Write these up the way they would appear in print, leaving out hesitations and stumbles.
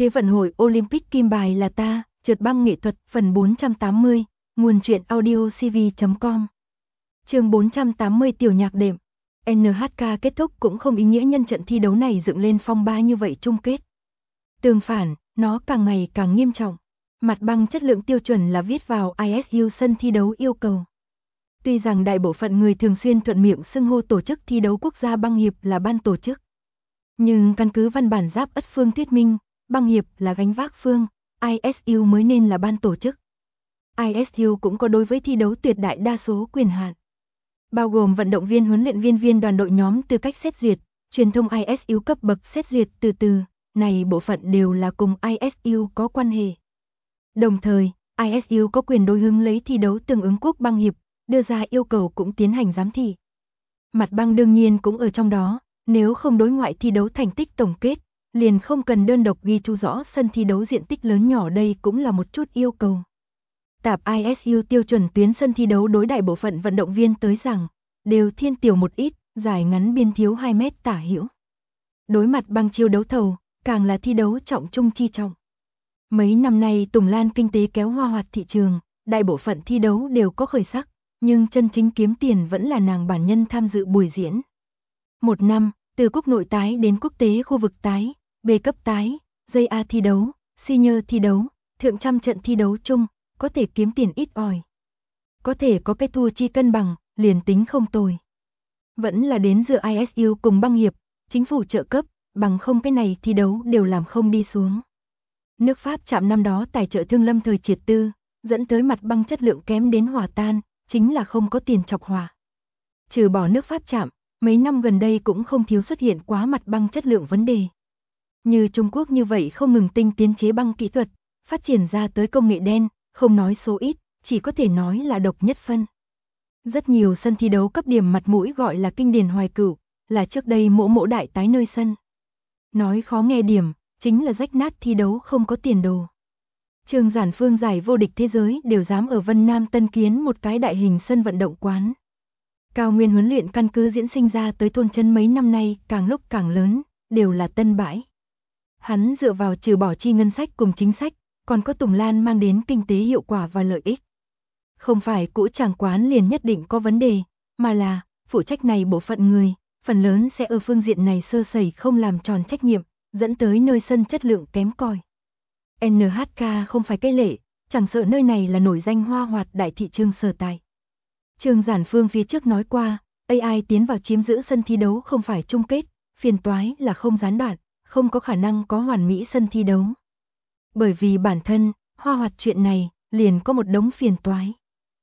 Thế vận hội Olympic kim bài là ta, trượt băng nghệ thuật phần 480, nguồn truyện audio cv.com. Chương 480 tiểu nhạc đệm. NHK kết thúc cũng không ý nghĩa nhân trận thi đấu này dựng lên phong ba như vậy chung kết. Tương phản, nó càng ngày càng nghiêm trọng. Mặt băng chất lượng tiêu chuẩn là viết vào ISU sân thi đấu yêu cầu. Tuy rằng đại bộ phận người thường xuyên thuận miệng xưng hô tổ chức thi đấu quốc gia băng hiệp là ban tổ chức. Nhưng căn cứ văn bản giáp ất phương thuyết minh, băng hiệp là gánh vác phương, ISU mới nên là ban tổ chức. ISU cũng có đối với thi đấu tuyệt đại đa số quyền hạn, bao gồm vận động viên, huấn luyện viên, viên đoàn đội, nhóm tư cách xét duyệt, truyền thông ISU cấp bậc xét duyệt từ này bộ phận đều là cùng ISU có quan hệ. Đồng thời, ISU có quyền đối hướng lấy thi đấu tương ứng quốc băng hiệp, đưa ra yêu cầu cũng tiến hành giám thị. Mặt băng đương nhiên cũng ở trong đó, nếu không đối ngoại thi đấu thành tích tổng kết, liền không cần đơn độc ghi chú rõ sân thi đấu diện tích lớn nhỏ, đây cũng là một chút yêu cầu. Tạp ISU tiêu chuẩn tuyến sân thi đấu đối đại bộ phận vận động viên tới rằng, đều thiên tiểu một ít, dài ngắn biên thiếu 2 mét tả hữu. Đối mặt băng chiêu đấu thầu, càng là thi đấu trọng trung chi trọng. Mấy năm nay Tùng Lan kinh tế kéo hoa hoạt thị trường, đại bộ phận thi đấu đều có khởi sắc, nhưng chân chính kiếm tiền vẫn là nàng bản nhân tham dự buổi diễn. Một năm, từ quốc nội tái đến quốc tế khu vực tái, B cấp tái, JA thi đấu, senior thi đấu, thượng trăm trận thi đấu chung, có thể kiếm tiền ít ỏi. Có thể có cái thua chi cân bằng, liền tính không tồi. Vẫn là đến giữa ISU cùng băng hiệp, chính phủ trợ cấp, bằng không cái này thi đấu đều làm không đi xuống. Nước Pháp chạm năm đó tài trợ thương lâm thời triệt tư, dẫn tới mặt băng chất lượng kém đến hòa tan, chính là không có tiền chọc hòa. Trừ bỏ nước Pháp chạm, mấy năm gần đây cũng không thiếu xuất hiện quá mặt băng chất lượng vấn đề. Như Trung Quốc như vậy không ngừng tinh tiến chế băng kỹ thuật, phát triển ra tới công nghệ đen, không nói số ít, chỉ có thể nói là độc nhất phân. Rất nhiều sân thi đấu cấp điểm mặt mũi gọi là kinh điển hoài cửu, là trước đây mỗ đại tái nơi sân. Nói khó nghe điểm, chính là rách nát thi đấu không có tiền đồ. Trương Giản Phương giải vô địch thế giới đều dám ở Vân Nam Tân kiến một cái đại hình sân vận động quán. Cao nguyên huấn luyện căn cứ diễn sinh ra tới thôn chân mấy năm nay càng lúc càng lớn, đều là tân bãi. Hắn dựa vào trừ bỏ chi ngân sách cùng chính sách, còn có Tùng Lan mang đến kinh tế hiệu quả và lợi ích. Không phải cũ tràng quán liền nhất định có vấn đề, mà là phụ trách này bộ phận người, phần lớn sẽ ở phương diện này sơ sẩy không làm tròn trách nhiệm, dẫn tới nơi sân chất lượng kém cỏi. NHK không phải cái lệ, chẳng sợ nơi này là nổi danh hoa hoạt đại thị trường sở tại. Trương Giản Phương phía trước nói qua, AI tiến vào chiếm giữ sân thi đấu không phải chung kết, phiền toái là không gián đoạn, không có khả năng có hoàn mỹ sân thi đấu. Bởi vì bản thân, hoa hoạt chuyện này, liền có một đống phiền toái.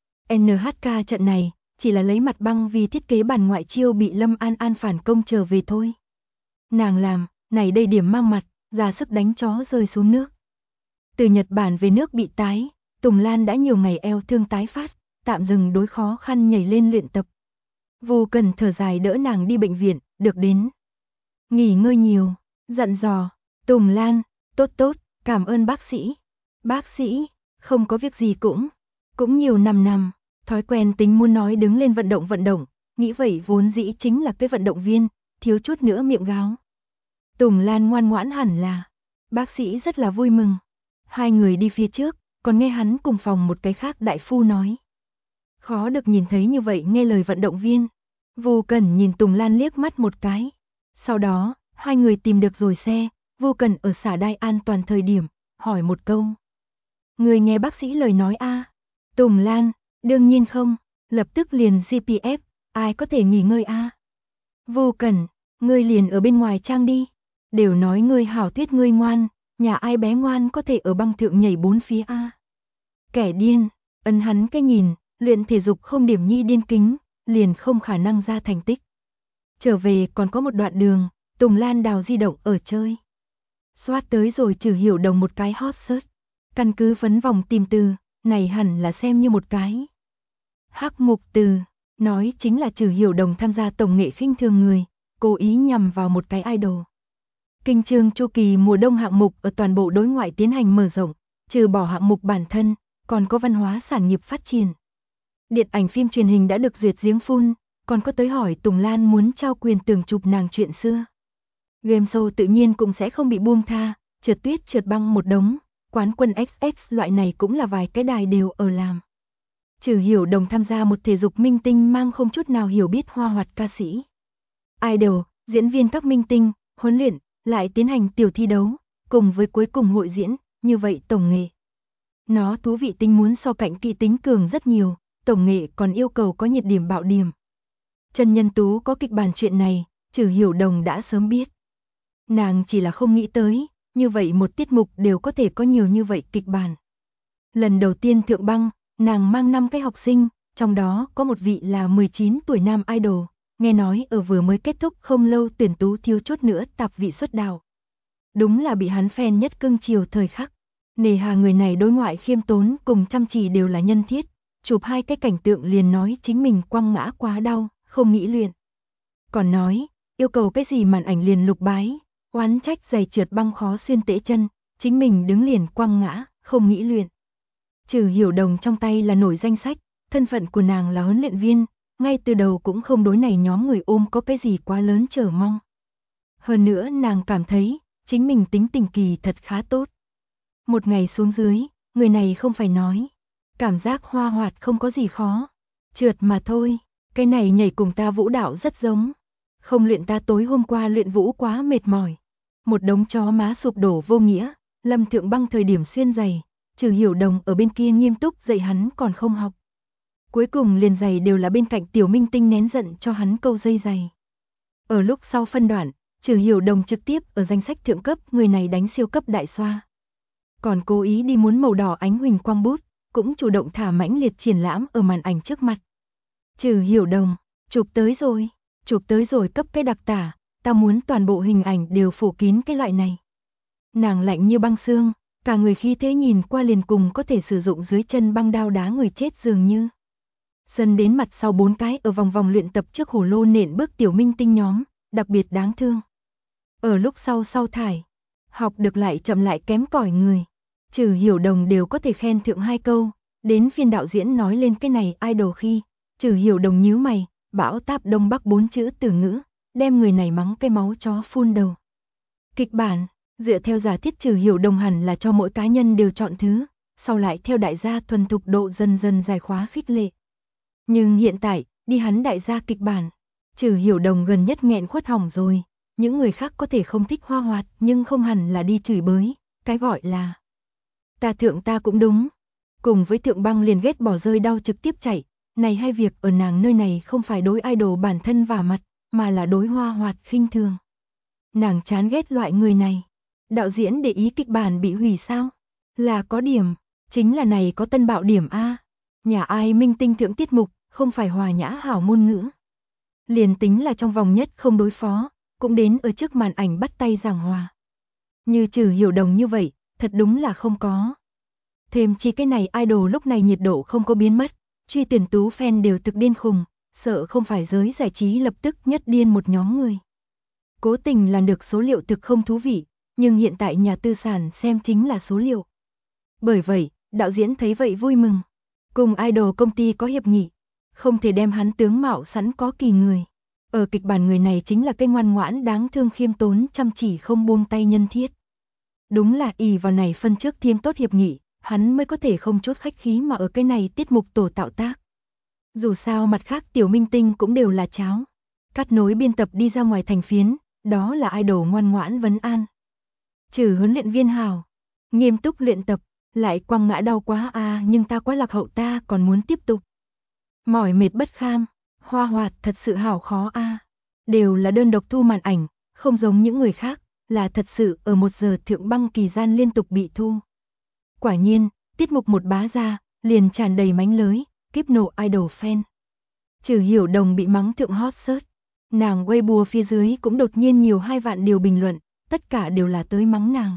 NHK trận này, chỉ là lấy mặt băng vì thiết kế bản ngoại chiêu bị Lâm An An phản công trở về thôi. Nàng làm, này đây điểm mang mặt, ra sức đánh chó rơi xuống nước. Từ Nhật Bản về nước bị tái, Tùng Lan đã nhiều ngày eo thương tái phát, tạm dừng đối khó khăn nhảy lên luyện tập. Vô Cần thở dài đỡ nàng đi bệnh viện, được đến. Nghỉ ngơi nhiều, dặn dò, Tùng Lan, tốt, cảm ơn bác sĩ. Bác sĩ, không có việc gì cũng nhiều năm, thói quen tính muốn nói đứng lên vận động, nghĩ vậy vốn dĩ chính là cái vận động viên, thiếu chút nữa miệng gáo. Tùng Lan ngoan ngoãn hẳn là, bác sĩ rất là vui mừng. Hai người đi phía trước, còn nghe hắn cùng phòng một cái khác đại phu nói. Khó được nhìn thấy như vậy nghe lời vận động viên. Vô Cần nhìn Tùng Lan liếc mắt một cái. Sau đó, hai người tìm được rồi xe, Vô Cần ở xả đai an toàn thời điểm, hỏi một câu. Người nghe bác sĩ lời nói a? Tùng Lan, đương nhiên không, lập tức liền GPF, ai có thể nghỉ ngơi a? Vô Cần, ngươi liền ở bên ngoài trang đi. Đều nói ngươi hảo thuyết ngươi ngoan, nhà ai bé ngoan có thể ở băng thượng nhảy bốn phía a? Kẻ điên, ấn hắn cái nhìn, luyện thể dục không điểm nhi điên kính, liền không khả năng ra thành tích. Trở về còn có một đoạn đường, Tùng Lan đào di động ở chơi. Xoát tới rồi Trử Hiểu Đồng một cái hot search. Căn cứ phấn vòng tìm từ, này hẳn là xem như một cái hắc mục từ, nói chính là Trử Hiểu Đồng tham gia tổng nghệ khinh thường người, cố ý nhằm vào một cái idol. Kinh chương chu kỳ mùa đông hạng mục ở toàn bộ đối ngoại tiến hành mở rộng, trừ bỏ hạng mục bản thân, còn có văn hóa sản nghiệp phát triển. Điện ảnh phim truyền hình đã được duyệt giếng phun, còn có tới hỏi Tùng Lan muốn trao quyền tường chụp nàng chuyện xưa. Game show tự nhiên cũng sẽ không bị buông tha, trượt tuyết trượt băng một đống, quán quân XX loại này cũng là vài cái đài đều ở làm. Trừ Hiểu Đồng tham gia một thể dục minh tinh mang không chút nào hiểu biết hoa hoạt ca sĩ. Idol, diễn viên các minh tinh, huấn luyện, lại tiến hành tiểu thi đấu, cùng với cuối cùng hội diễn, như vậy tổng nghệ. Nó thú vị tính muốn so cạnh kỵ tính cường rất nhiều, tổng nghệ còn yêu cầu có nhiệt điểm bạo điểm. Trần Nhân Tú có kịch bản chuyện này, Trừ Hiểu Đồng đã sớm biết. Nàng chỉ là không nghĩ tới, như vậy một tiết mục đều có thể có nhiều như vậy kịch bản. Lần đầu tiên thượng băng, nàng mang 5 cái học sinh, trong đó có một vị là 19 tuổi nam idol, nghe nói ở vừa mới kết thúc không lâu tuyển tú thiếu chút nữa tạp vị xuất đạo. Đúng là bị hắn fan nhất cưng chiều thời khắc. Nề hà người này đối ngoại khiêm tốn cùng chăm chỉ đều là nhân thiết, chụp 2 cái cảnh tượng liền nói chính mình quăng ngã quá đau, không nghĩ luyện. Còn nói, yêu cầu cái gì màn ảnh liền lục bái, oán trách giày trượt băng khó xuyên tễ chân, chính mình đứng liền quăng ngã, không nghĩ luyện. Trừ Hiểu Đồng trong tay là nổi danh sách, thân phận của nàng là huấn luyện viên, ngay từ đầu cũng không đối này nhóm người ôm có cái gì quá lớn chờ mong. Hơn nữa nàng cảm thấy, chính mình tính tình kỳ thật khá tốt. Một ngày xuống dưới, người này không phải nói. Cảm giác hoa hoạt không có gì khó. Trượt mà thôi, cái này nhảy cùng ta vũ đạo rất giống. Không luyện ta tối hôm qua luyện vũ quá mệt mỏi. Một đống chó má sụp đổ vô nghĩa, Lâm Thượng Băng thời điểm xuyên giày, Trừ Hiểu Đồng ở bên kia nghiêm túc dạy hắn còn không học. Cuối cùng liền giày đều là bên cạnh tiểu minh tinh nén giận cho hắn câu dây giày. Ở lúc sau phân đoạn, Trừ Hiểu Đồng trực tiếp ở danh sách thượng cấp người này đánh siêu cấp đại xoa. Còn cố ý đi muốn màu đỏ ánh huỳnh quang bút, cũng chủ động thả mãnh liệt triển lãm ở màn ảnh trước mặt. Trừ Hiểu Đồng, chụp tới rồi cấp cái đặc tả, ta muốn toàn bộ hình ảnh đều phủ kín cái loại này. Nàng lạnh như băng xương, cả người khí thế nhìn qua liền cùng có thể sử dụng dưới chân băng đao đá người chết dường như. Sân đến mặt sau 4 cái ở vòng vòng luyện tập trước hồ lô nện bước tiểu minh tinh nhóm, đặc biệt đáng thương. Ở lúc sau thải, học được lại chậm lại kém cỏi người. Trừ Hiểu Đồng đều có thể khen thượng 2 câu, đến phiên đạo diễn nói lên cái này idol khi, Trừ Hiểu Đồng nhíu mày, bão táp đông bắc 4 chữ từ ngữ, đem người này mắng cái máu chó phun đầu. Kịch bản, dựa theo giả thiết Trừ Hiểu Đồng hẳn là cho mỗi cá nhân đều chọn thứ, sau lại theo đại gia thuần thục độ dần dần giải khóa khích lệ. Nhưng hiện tại, đi hắn đại gia kịch bản, Trừ Hiểu Đồng gần nhất nghẹn khuất hỏng rồi, những người khác có thể không thích hoa hoạt nhưng không hẳn là đi chửi bới, cái gọi là ta thượng ta cũng đúng. Cùng với Thượng Băng liền ghét bỏ rơi đau trực tiếp chạy, này hai việc ở nàng nơi này không phải đối idol bản thân vả mặt, mà là đối hoa hoạt khinh thường. Nàng chán ghét loại người này. Đạo diễn để ý kịch bản bị hủy sao? Là có điểm, chính là này có tân bạo điểm A. Nhà ai minh tinh thượng tiết mục, không phải hòa nhã hảo ngôn ngữ. Liền tính là trong vòng nhất không đối phó, cũng đến ở trước màn ảnh bắt tay giảng hòa. Như Trừ Hiểu Đồng như vậy, thật đúng là không có. Thêm chi cái này idol lúc này nhiệt độ không có biến mất, truy tuyển tú fan đều thực điên khùng, sợ không phải giới giải trí lập tức nhất điên một nhóm người. Cố tình làm được số liệu thực không thú vị, nhưng hiện tại nhà tư sản xem chính là số liệu. Bởi vậy, đạo diễn thấy vậy vui mừng. Cùng idol công ty có hiệp nghị, không thể đem hắn tướng mạo sẵn có kỳ người. Ở kịch bản người này chính là cái ngoan ngoãn đáng thương khiêm tốn chăm chỉ không buông tay nhân thiết. Đúng là ỷ vào này phân trước thiêm tốt hiệp nghị, hắn mới có thể không chút khách khí mà ở cái này tiết mục tổ tạo tác. Dù sao mặt khác tiểu minh tinh cũng đều là cháo. Cắt nối biên tập đi ra ngoài thành phiến, đó là idol ngoan ngoãn vấn an. Trừ huấn luyện viên hào, nghiêm túc luyện tập, lại quăng ngã đau quá nhưng ta quá lạc hậu ta còn muốn tiếp tục. Mỏi mệt bất kham, hoa hoạt thật sự hảo khó Đều là đơn độc thu màn ảnh, không giống những người khác, là thật sự ở 1 giờ Thượng Băng kỳ gian liên tục bị thu. Quả nhiên, tiết mục một bá ra, liền tràn đầy mánh lới, kiếp nổ idol fan. Trừ Hiểu Đồng bị mắng thượng hot search, nàng Weibo phía dưới cũng đột nhiên nhiều 2 vạn điều bình luận, tất cả đều là tới mắng nàng.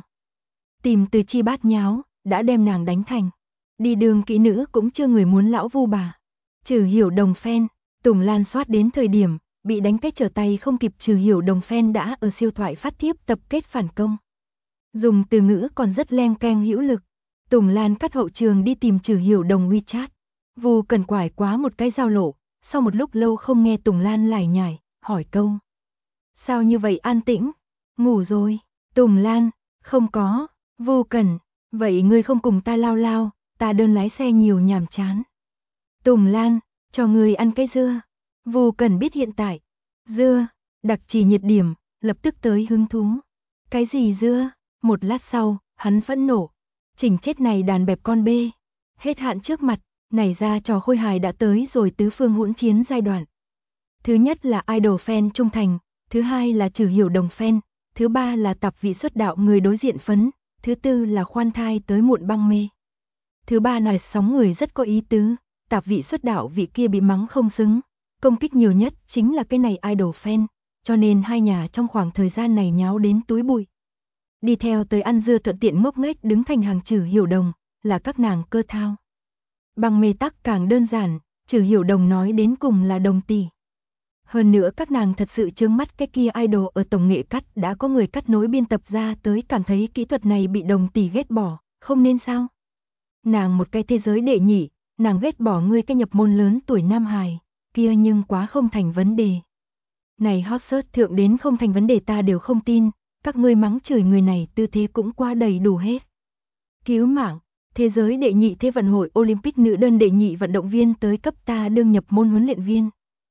Tìm từ chi bát nháo, đã đem nàng đánh thành. Đi đường kỹ nữ cũng chưa người muốn lão vu bà. Trừ Hiểu Đồng fan, Tùng Lan soát đến thời điểm, bị đánh cái trở tay không kịp. Trừ Hiểu Đồng fan đã ở siêu thoại phát thiếp tập kết phản công. Dùng từ ngữ còn rất leng keng hữu lực. Tùng Lan cắt hậu trường đi tìm Trừ Hiểu Đồng WeChat. Vu cần quải quá một cái giao lộ, sau một lúc lâu không nghe Tùng Lan lải nhải, hỏi câu. Sao như vậy an tĩnh? Ngủ rồi. Tùng Lan, Không có, Vô Cẩn, vậy ngươi không cùng ta lao lao, ta đơn lái xe nhiều nhàm chán. Tùng Lan, cho ngươi ăn cái dưa. Vô Cẩn biết hiện tại, dưa, đặc chỉ nhiệt điểm, lập tức tới hứng thú. Cái gì dưa? Một lát sau, hắn phẫn nộ. Chỉnh chết này đàn bẹp con bê. Hết hạn trước mặt, nảy ra trò khôi hài đã tới rồi tứ phương hỗn chiến giai đoạn. Thứ nhất là idol fan trung thành, thứ hai là Trừ Hiểu Đồng fan, thứ ba là tạp vị xuất đạo người đối diện phấn, thứ tư là khoan thai tới muộn băng mê. Thứ ba là sóng người rất có ý tứ, tạp vị xuất đạo vị kia bị mắng không xứng, công kích nhiều nhất chính là cái này idol fan, cho nên hai nhà trong khoảng thời gian này nháo đến túi bụi. Đi theo tới ăn dưa thuận tiện ngốc nghếch đứng thành hàng Trừ Hiểu Đồng, là các nàng cơ thao. Băng mê tắc càng đơn giản, Trừ Hiểu Đồng nói đến cùng là đồng tỷ. Hơn nữa các nàng thật sự chướng mắt cái kia idol ở tổng nghệ cắt đã có người cắt nối biên tập ra tới cảm thấy kỹ thuật này bị đồng tỷ ghét bỏ, không nên sao? Nàng một cái thế giới đệ nhị, nàng ghét bỏ ngươi cái nhập môn lớn tuổi nam hài, kia nhưng quá không thành vấn đề. Này hot search thượng đến không thành vấn đề ta đều không tin, các ngươi mắng chửi người này tư thế cũng qua đầy đủ hết. Cứu mạng, thế giới đệ nhị thế vận hội Olympic nữ đơn đệ nhị vận động viên tới cấp ta đương nhập môn huấn luyện viên.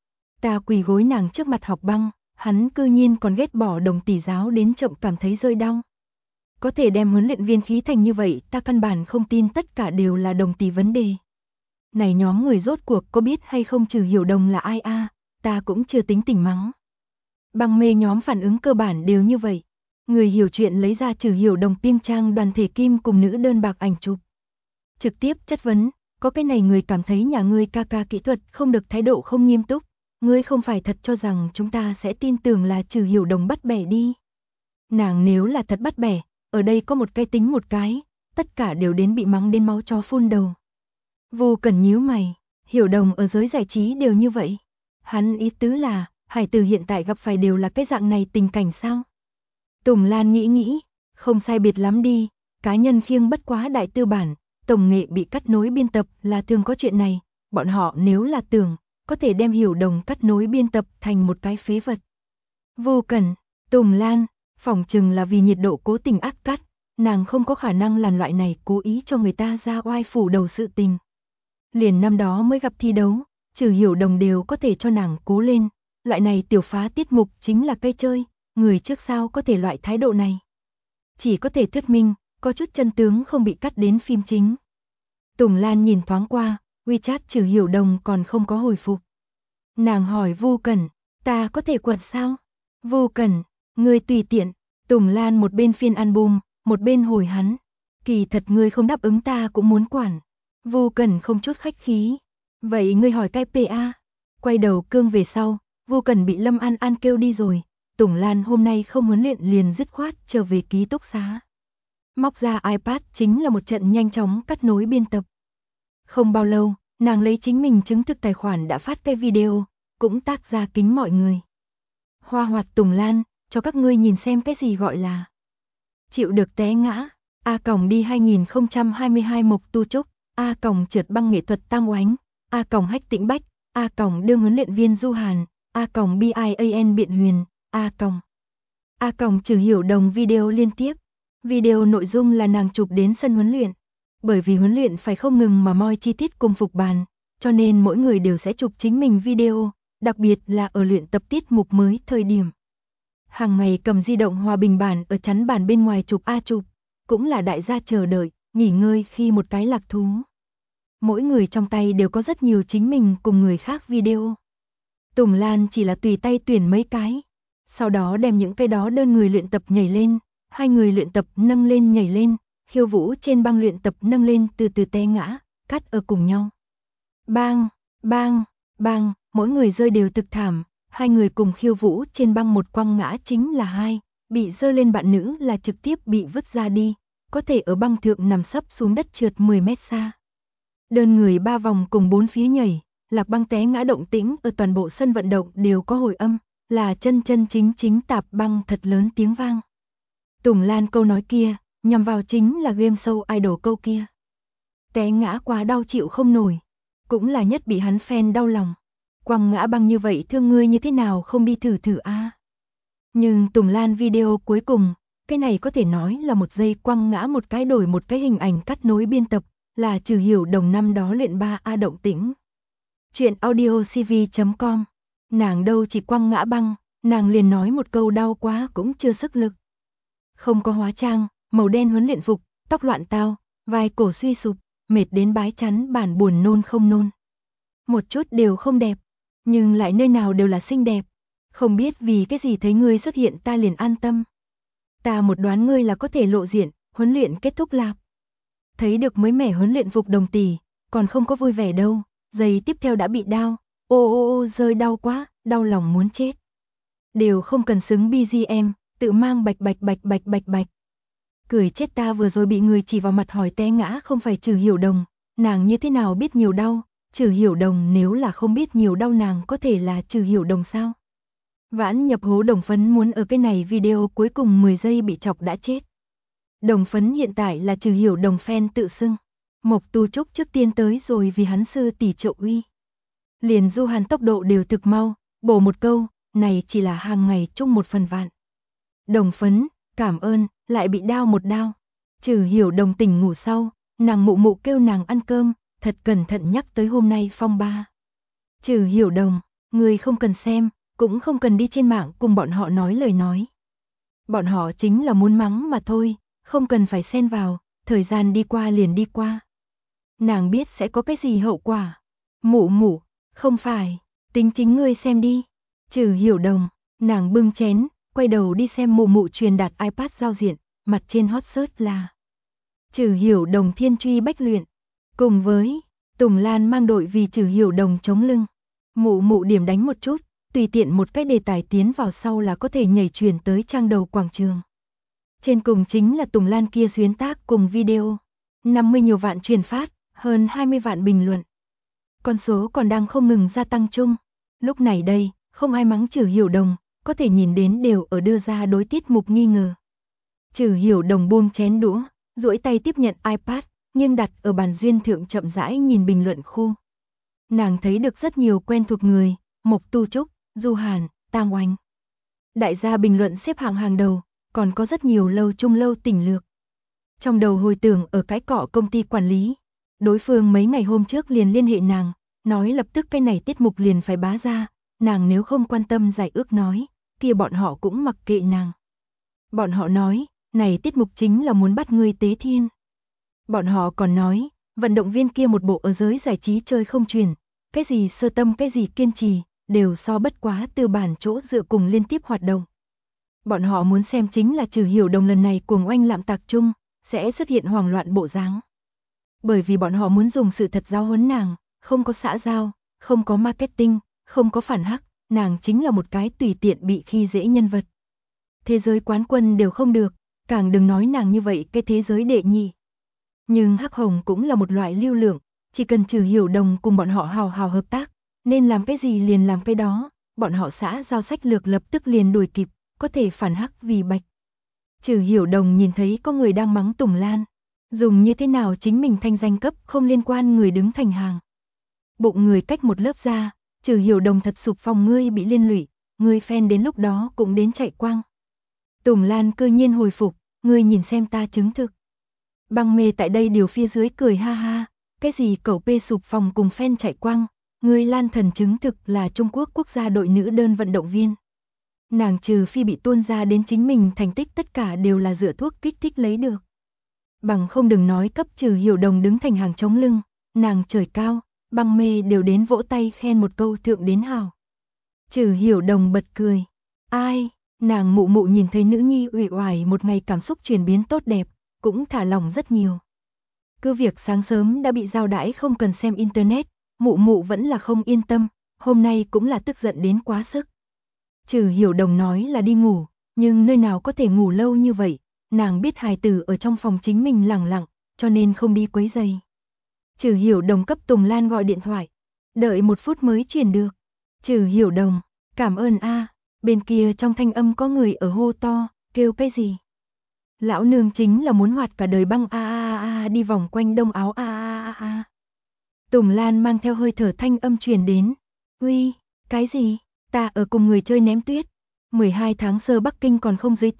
Ta quỳ gối nàng trước mặt học băng, hắn cư nhiên còn ghét bỏ đồng tỷ giáo đến chậm cảm thấy rơi đau. Có thể đem huấn luyện viên khí thành như vậy, ta căn bản không tin tất cả đều là đồng tỷ vấn đề. Này nhóm người rốt cuộc có biết hay không Trừ Hiểu Đồng là ai a? Ta cũng chưa tính tỉnh mắng. Băng mê nhóm phản ứng cơ bản đều như vậy. Người hiểu chuyện lấy ra Trừ Hiểu Đồng piêng trang đoàn thể kim cùng nữ đơn bạc ảnh chụp. Trực tiếp chất vấn, có cái này người cảm thấy nhà ngươi ca ca kỹ thuật không được thái độ không nghiêm túc. Ngươi không phải thật cho rằng chúng ta sẽ tin tưởng là Trừ Hiểu Đồng bắt bẻ đi. Nàng nếu là thật bắt bẻ, ở đây có một cái tính một cái, tất cả đều đến bị mắng đến máu chó phun đầu. Vô Cẩn nhíu mày, Hiểu Đồng ở giới giải trí đều như vậy. Hắn ý tứ là, hải tử hiện tại gặp phải đều là cái dạng này tình cảnh sao? Tùng Lan nghĩ, không sai biệt lắm đi, cá nhân khiêng bất quá đại tư bản, tổng nghệ bị cắt nối biên tập là thường có chuyện này, bọn họ nếu là tưởng, có thể đem Hiểu Đồng cắt nối biên tập thành một cái phế vật. Vô Cẩn, Tùng Lan, phỏng chừng là vì nhiệt độ cố tình ác cắt, nàng không có khả năng làm loại này cố ý cho người ta ra oai phủ đầu sự tình. Liền năm đó mới gặp thi đấu, Trừ Hiểu Đồng đều có thể cho nàng cố lên, loại này tiểu phá tiết mục chính là cây chơi, người trước sao có thể loại thái độ này. Chỉ có thể thuyết minh, có chút chân tướng không bị cắt đến phim chính. Tùng Lan nhìn thoáng qua, WeChat Trừ Hiểu Đồng còn không có hồi phục. Nàng hỏi Vô Cẩn, ta có thể quật sao? Vô Cẩn, ngươi tùy tiện. Tùng Lan một bên phiên album, một bên hồi hắn. Kỳ thật ngươi không đáp ứng ta cũng muốn quản. Vô Cẩn không chút khách khí. Vậy ngươi hỏi cái PA. Quay đầu cương về sau, Vô Cẩn bị Lâm An An kêu đi rồi. Tùng Lan hôm nay không huấn luyện liền dứt khoát trở về ký túc xá. Móc ra iPad chính là một trận nhanh chóng cắt nối biên tập. Không bao lâu, nàng lấy chính mình chứng thực tài khoản đã phát cái video, cũng tác ra kính mọi người. Hoa hoạt Tùng Lan, cho các ngươi nhìn xem cái gì gọi là chịu được té ngã. A còng đi 2022 Mộc Tu Trúc, A còng trượt băng nghệ thuật Tam Oánh, A còng Hách Tĩnh Bách, A còng đương huấn luyện viên Du Hàn, A còng BIAN Biện Huyền, A còng Trừ Hiểu Đồng video liên tiếp. Video nội dung là nàng chụp đến sân huấn luyện. Bởi vì huấn luyện phải không ngừng mà moi chi tiết cùng phục bàn, cho nên mỗi người đều sẽ chụp chính mình video, đặc biệt là ở luyện tập tiết mục mới thời điểm. Hàng ngày cầm di động hòa bình bản ở chắn bàn bên ngoài chụp A chụp, cũng là đại gia chờ đợi, nghỉ ngơi khi một cái lạc thú. Mỗi người trong tay đều có rất nhiều chính mình cùng người khác video. Tùng Lan chỉ là tùy tay tuyển mấy cái, sau đó đem những cái đó đơn người luyện tập nhảy lên, hai người luyện tập nâng lên nhảy lên, khiêu vũ trên băng luyện tập nâng lên từ từ té ngã, cắt ở cùng nhau. Bang, bang, bang, mỗi người rơi đều thực thảm, hai người cùng khiêu vũ trên băng một quăng ngã chính là hai, bị giơ lên bạn nữ là trực tiếp bị vứt ra đi, có thể ở băng thượng nằm sấp xuống đất trượt 10 mét xa. Đơn người 3 vòng cùng 4 phía nhảy, lạc băng té ngã động tĩnh ở toàn bộ sân vận động đều có hồi âm, là chân chính tạp băng thật lớn tiếng vang. Tùng Lan câu nói kia, nhằm vào chính là game show idol câu kia. Té ngã quá đau chịu không nổi, cũng là nhất bị hắn fan đau lòng. Quăng ngã băng như vậy thương ngươi như thế nào không đi thử a. Nhưng Tùng Lan video cuối cùng, Cái này có thể nói là một giây quăng ngã một cái đổi một cái hình ảnh cắt nối biên tập, là Trừ Hiểu Đồng năm đó luyện 3A động tĩnh. Chuyện audio cv.com. Nàng đâu chỉ quăng ngã băng, nàng liền nói một câu đau quá cũng chưa sức lực. Không có hóa trang, màu đen huấn luyện phục, tóc loạn tao, vai cổ suy sụp, mệt đến bái chắn bản buồn nôn không nôn. Một chút đều không đẹp, nhưng lại nơi nào đều là xinh đẹp. Không biết vì cái gì thấy ngươi xuất hiện ta liền an tâm. Ta một đoán ngươi là có thể lộ diện, huấn luyện kết thúc lạp. Thấy được mới mẻ huấn luyện phục Đồng tỷ, còn không có vui vẻ đâu, giây tiếp theo đã bị đau, ô rơi đau quá, đau lòng muốn chết. Đều không cần xứng BGM, tự mang bạch. Cười chết ta, vừa rồi bị người chỉ vào mặt hỏi té ngã không phải Trừ Hiểu Đồng, nàng như thế nào biết nhiều đau, Trừ Hiểu Đồng nếu là không biết nhiều đau nàng có thể là Trừ Hiểu Đồng sao? Vãn nhập hố Đồng Phấn muốn ở cái này video cuối cùng 10 giây bị chọc đã chết. Đồng Phấn hiện tại là Trừ Hiểu Đồng fan tự xưng. Mộc Tu Trúc trước tiên tới rồi vì hắn sư tỷ trợ uy. Liền Du Hàn tốc độ đều thực mau, bổ một câu, này chỉ là hàng ngày chung một phần vạn. Đồng Phấn, cảm ơn, lại bị đao một đao. Trừ Hiểu Đồng tỉnh ngủ sau, nàng mụ mụ kêu nàng ăn cơm, thật cẩn thận nhắc tới hôm nay phong ba. Trừ Hiểu Đồng, người không cần xem, cũng không cần đi trên mạng cùng bọn họ nói lời nói. Bọn họ chính là muốn mắng mà thôi, không cần phải xen vào, thời gian đi qua liền đi qua. Nàng biết sẽ có cái gì hậu quả. Mụ mụ, không phải, tính chính ngươi xem đi. Trừ Hiểu Đồng, nàng bưng chén, quay đầu đi xem mụ mụ truyền đạt iPad giao diện, mặt trên hot search là Trừ Hiểu Đồng thiên truy bách luyện, cùng với Tùng Lan mang đội vì Trừ Hiểu Đồng chống lưng. Mụ mụ điểm đánh một chút, tùy tiện một cái đề tài tiến vào sau là có thể nhảy truyền tới trang đầu quảng trường. Trên cùng chính là Tùng Lan kia xuyến tác cùng video, 50 nhiều vạn truyền phát, hơn 20 vạn bình luận. Con số còn đang không ngừng gia tăng chung. Lúc này đây, không ai mắng Trừ Hiểu Đồng, có thể nhìn đến đều ở đưa ra đối tiết mục nghi ngờ. Trừ Hiểu Đồng buông chén đũa, duỗi tay tiếp nhận iPad, nghiêng đặt ở bàn duyên thượng chậm rãi nhìn bình luận khu. Nàng thấy được rất nhiều quen thuộc người, Mộc Tu Trúc, Du Hàn, Tam Oanh. Đại gia bình luận xếp hạng hàng đầu, còn có rất nhiều lâu trung lâu tỉnh lược. Trong đầu hồi tưởng ở cái cọ công ty quản lý, đối phương mấy ngày hôm trước liền liên hệ nàng, nói lập tức cái này tiết mục liền phải bá ra, nàng nếu không quan tâm giải ước nói, kia bọn họ cũng mặc kệ nàng. Bọn họ nói, này tiết mục chính là muốn bắt ngươi tế thiên. Bọn họ còn nói, vận động viên kia một bộ ở giới giải trí chơi không truyền, cái gì sơ tâm cái gì kiên trì, đều so bất quá từ bản chỗ dựa cùng liên tiếp hoạt động. Bọn họ muốn xem chính là Trừ Hiểu Đồng lần này cuồng oanh lạm tạc chung, sẽ xuất hiện hoảng loạn bộ dáng. Bởi vì bọn họ muốn dùng sự thật giáo huấn nàng, không có xã giao, không có marketing, không có phản hắc, nàng chính là một cái tùy tiện bị khi dễ nhân vật. Thế giới quán quân đều không được, càng đừng nói nàng như vậy cái thế giới đệ nhị. Nhưng hắc hồng cũng là một loại lưu lượng, chỉ cần Trừ Hiểu Đồng cùng bọn họ hào hào hợp tác, nên làm cái gì liền làm cái đó, bọn họ xã giao sách lược lập tức liền đuổi kịp, có thể phản hắc vì bạch. Trừ Hiểu Đồng nhìn thấy có người đang mắng Tùng Lan, dùng như thế nào chính mình thanh danh cấp không liên quan người đứng thành hàng. Bụng người cách một lớp ra, Trừ Hiểu Đồng thật sụp phòng ngươi bị liên lụy, ngươi fan đến lúc đó cũng đến chạy quang. Tùng Lan cơ nhiên hồi phục, ngươi nhìn xem ta chứng thực. Băng mê tại đây điều phía dưới cười ha ha, cái gì cẩu pê sụp phòng cùng fan chạy quang, ngươi Lan thần chứng thực là Trung Quốc quốc gia đội nữ đơn vận động viên. Nàng trừ phi bị tuôn ra đến chính mình thành tích tất cả đều là dựa thuốc kích thích lấy được. Bằng không đừng nói cấp Trừ Hiểu Đồng đứng thành hàng chống lưng, nàng trời cao, băng mê đều đến vỗ tay khen một câu thượng đến hào. Trừ Hiểu Đồng bật cười. Ai, nàng mụ mụ nhìn thấy nữ nhi uể oải một ngày cảm xúc chuyển biến tốt đẹp, cũng thả lòng rất nhiều. Cứ việc sáng sớm đã bị giao đãi không cần xem internet, mụ mụ vẫn là không yên tâm, hôm nay cũng là tức giận đến quá sức. Trừ Hiểu Đồng nói là đi ngủ, nhưng nơi nào có thể ngủ lâu như vậy, nàng biết hài tử ở trong phòng chính mình lẳng lặng, cho nên không đi quấy rầy. Trừ Hiểu Đồng cấp Tùng Lan gọi điện thoại, đợi 1 phút mới truyền được. Trừ Hiểu Đồng, cảm ơn a. Bên kia trong thanh âm có người ở hô to, kêu cái gì? Lão nương chính là muốn hoạt cả đời băng đi vòng quanh đông áo Tùng Lan mang theo hơi thở thanh âm truyền đến. Uy, cái gì? Ta ở cùng người chơi ném tuyết. 12 tháng sơ Bắc Kinh còn không dưới tuyết,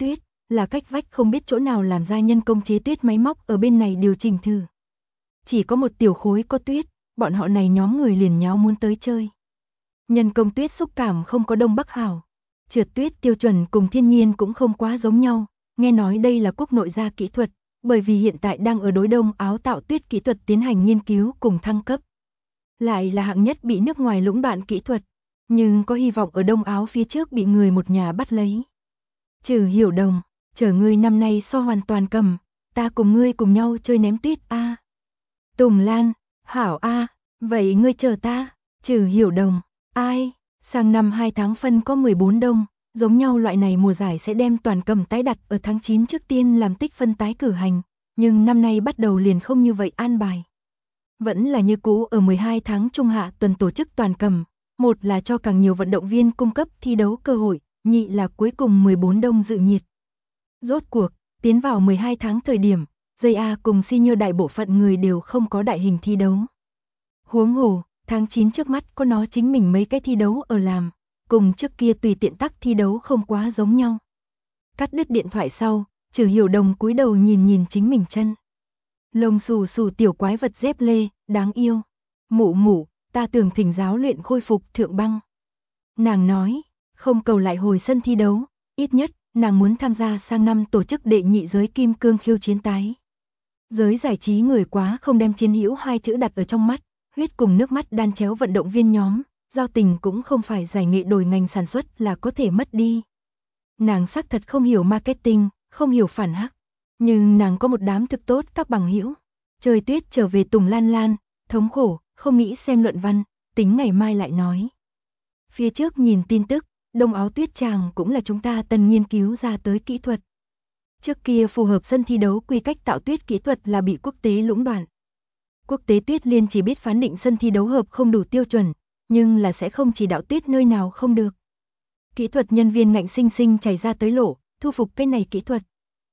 là cách vách không biết chỗ nào làm ra nhân công chế tuyết máy móc ở bên này điều chỉnh thử. Chỉ có một tiểu khối có tuyết, bọn họ này nhóm người liền nháo muốn tới chơi. Nhân công tuyết xúc cảm không có Đông Bắc hảo. Trượt tuyết tiêu chuẩn cùng thiên nhiên cũng không quá giống nhau, nghe nói đây là quốc nội gia kỹ thuật, bởi vì hiện tại đang ở đối Đông Áo tạo tuyết kỹ thuật tiến hành nghiên cứu cùng thăng cấp. Lại là hạng nhất bị nước ngoài lũng đoạn kỹ thuật, nhưng có hy vọng ở Đông Áo phía trước bị người một nhà bắt lấy. Trừ Hiểu Đồng, chờ ngươi năm nay so hoàn toàn cầm, ta cùng ngươi cùng nhau chơi ném tuyết a. Tùng Lan, hảo a, vậy ngươi chờ ta. Trừ Hiểu Đồng, ai, sang năm 2 tháng phân có 14 đông, giống nhau loại này mùa giải sẽ đem toàn cầm tái đặt ở tháng 9 trước tiên làm tích phân tái cử hành, nhưng năm nay bắt đầu liền không như vậy an bài. Vẫn là như cũ ở 12 tháng trung hạ tuần tổ chức toàn cầm, một là cho càng nhiều vận động viên cung cấp thi đấu cơ hội, nhị là cuối cùng 14 đông dự nhiệt. Rốt cuộc, tiến vào 12 tháng thời điểm, JA cùng senior đại bộ phận người đều không có đại hình thi đấu. Huống hồ, tháng 9 trước mắt có nó chính mình mấy cái thi đấu ở làm, cùng trước kia tùy tiện tắc thi đấu không quá giống nhau. Cắt đứt điện thoại sau, Trừ Hiểu Đồng cúi đầu nhìn nhìn chính mình chân. Lông xù xù tiểu quái vật dép lê, đáng yêu. Mụ mụ, ta tưởng thỉnh giáo luyện khôi phục thượng băng. Nàng nói, không cầu lại hồi sân thi đấu, ít nhất, nàng muốn tham gia sang năm tổ chức đệ nhị giới kim cương khiêu chiến tái. Giới giải trí người quá không đem chiến hữu hai chữ đặt ở trong mắt, huyết cùng nước mắt đan chéo vận động viên nhóm, giao tình cũng không phải giải nghệ đổi ngành sản xuất là có thể mất đi. Nàng xác thật không hiểu marketing, không hiểu phản hắc, nhưng nàng có một đám thực tốt các bằng hữu. Trời tuyết trở về Tùng Lan Lan, thống khổ, không nghĩ xem luận văn, tính ngày mai lại nói. Phía trước nhìn tin tức, Đông Áo tuyết tràng cũng là chúng ta tân nghiên cứu ra tới kỹ thuật. Trước kia phù hợp sân thi đấu quy cách tạo tuyết kỹ thuật là bị quốc tế lũng đoạn. Quốc tế tuyết liên chỉ biết phán định sân thi đấu hợp không đủ tiêu chuẩn, nhưng là sẽ không chỉ đạo tuyết nơi nào không được. Kỹ thuật nhân viên ngạnh sinh sinh chảy ra tới lỗ, thu phục cái này kỹ thuật.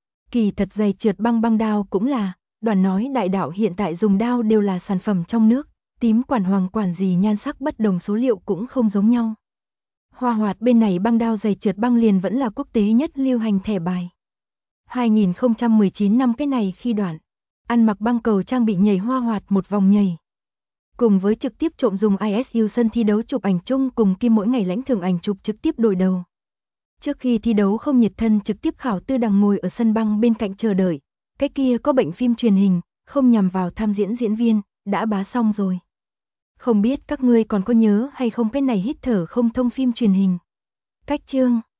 Kỳ thật dày trượt băng băng đao cũng là, Đoàn nói đại đạo hiện tại dùng đao đều là sản phẩm trong nước, tím quản hoàng quản gì nhan sắc bất đồng số liệu cũng không giống nhau. Hoa Hoạt bên này băng đao dày trượt băng liền vẫn là quốc tế nhất lưu hành thẻ bài. 2019 năm cái này khi Đoàn ăn mặc băng cầu trang bị nhảy Hoa Hoạt một vòng nhảy. Cùng với trực tiếp trộm dùng ISU sân thi đấu chụp ảnh chung cùng Kim mỗi ngày lãnh thưởng ảnh chụp trực tiếp đổi đầu. Trước khi thi đấu không nhiệt thân trực tiếp Khảo Tư Đằng ngồi ở sân băng bên cạnh chờ đợi, cái kia có bệnh phim truyền hình, không nhằm vào tham diễn diễn viên, đã bá xong rồi. Không biết các ngươi còn có nhớ hay không cái này hít thở không thông phim truyền hình. Cách chương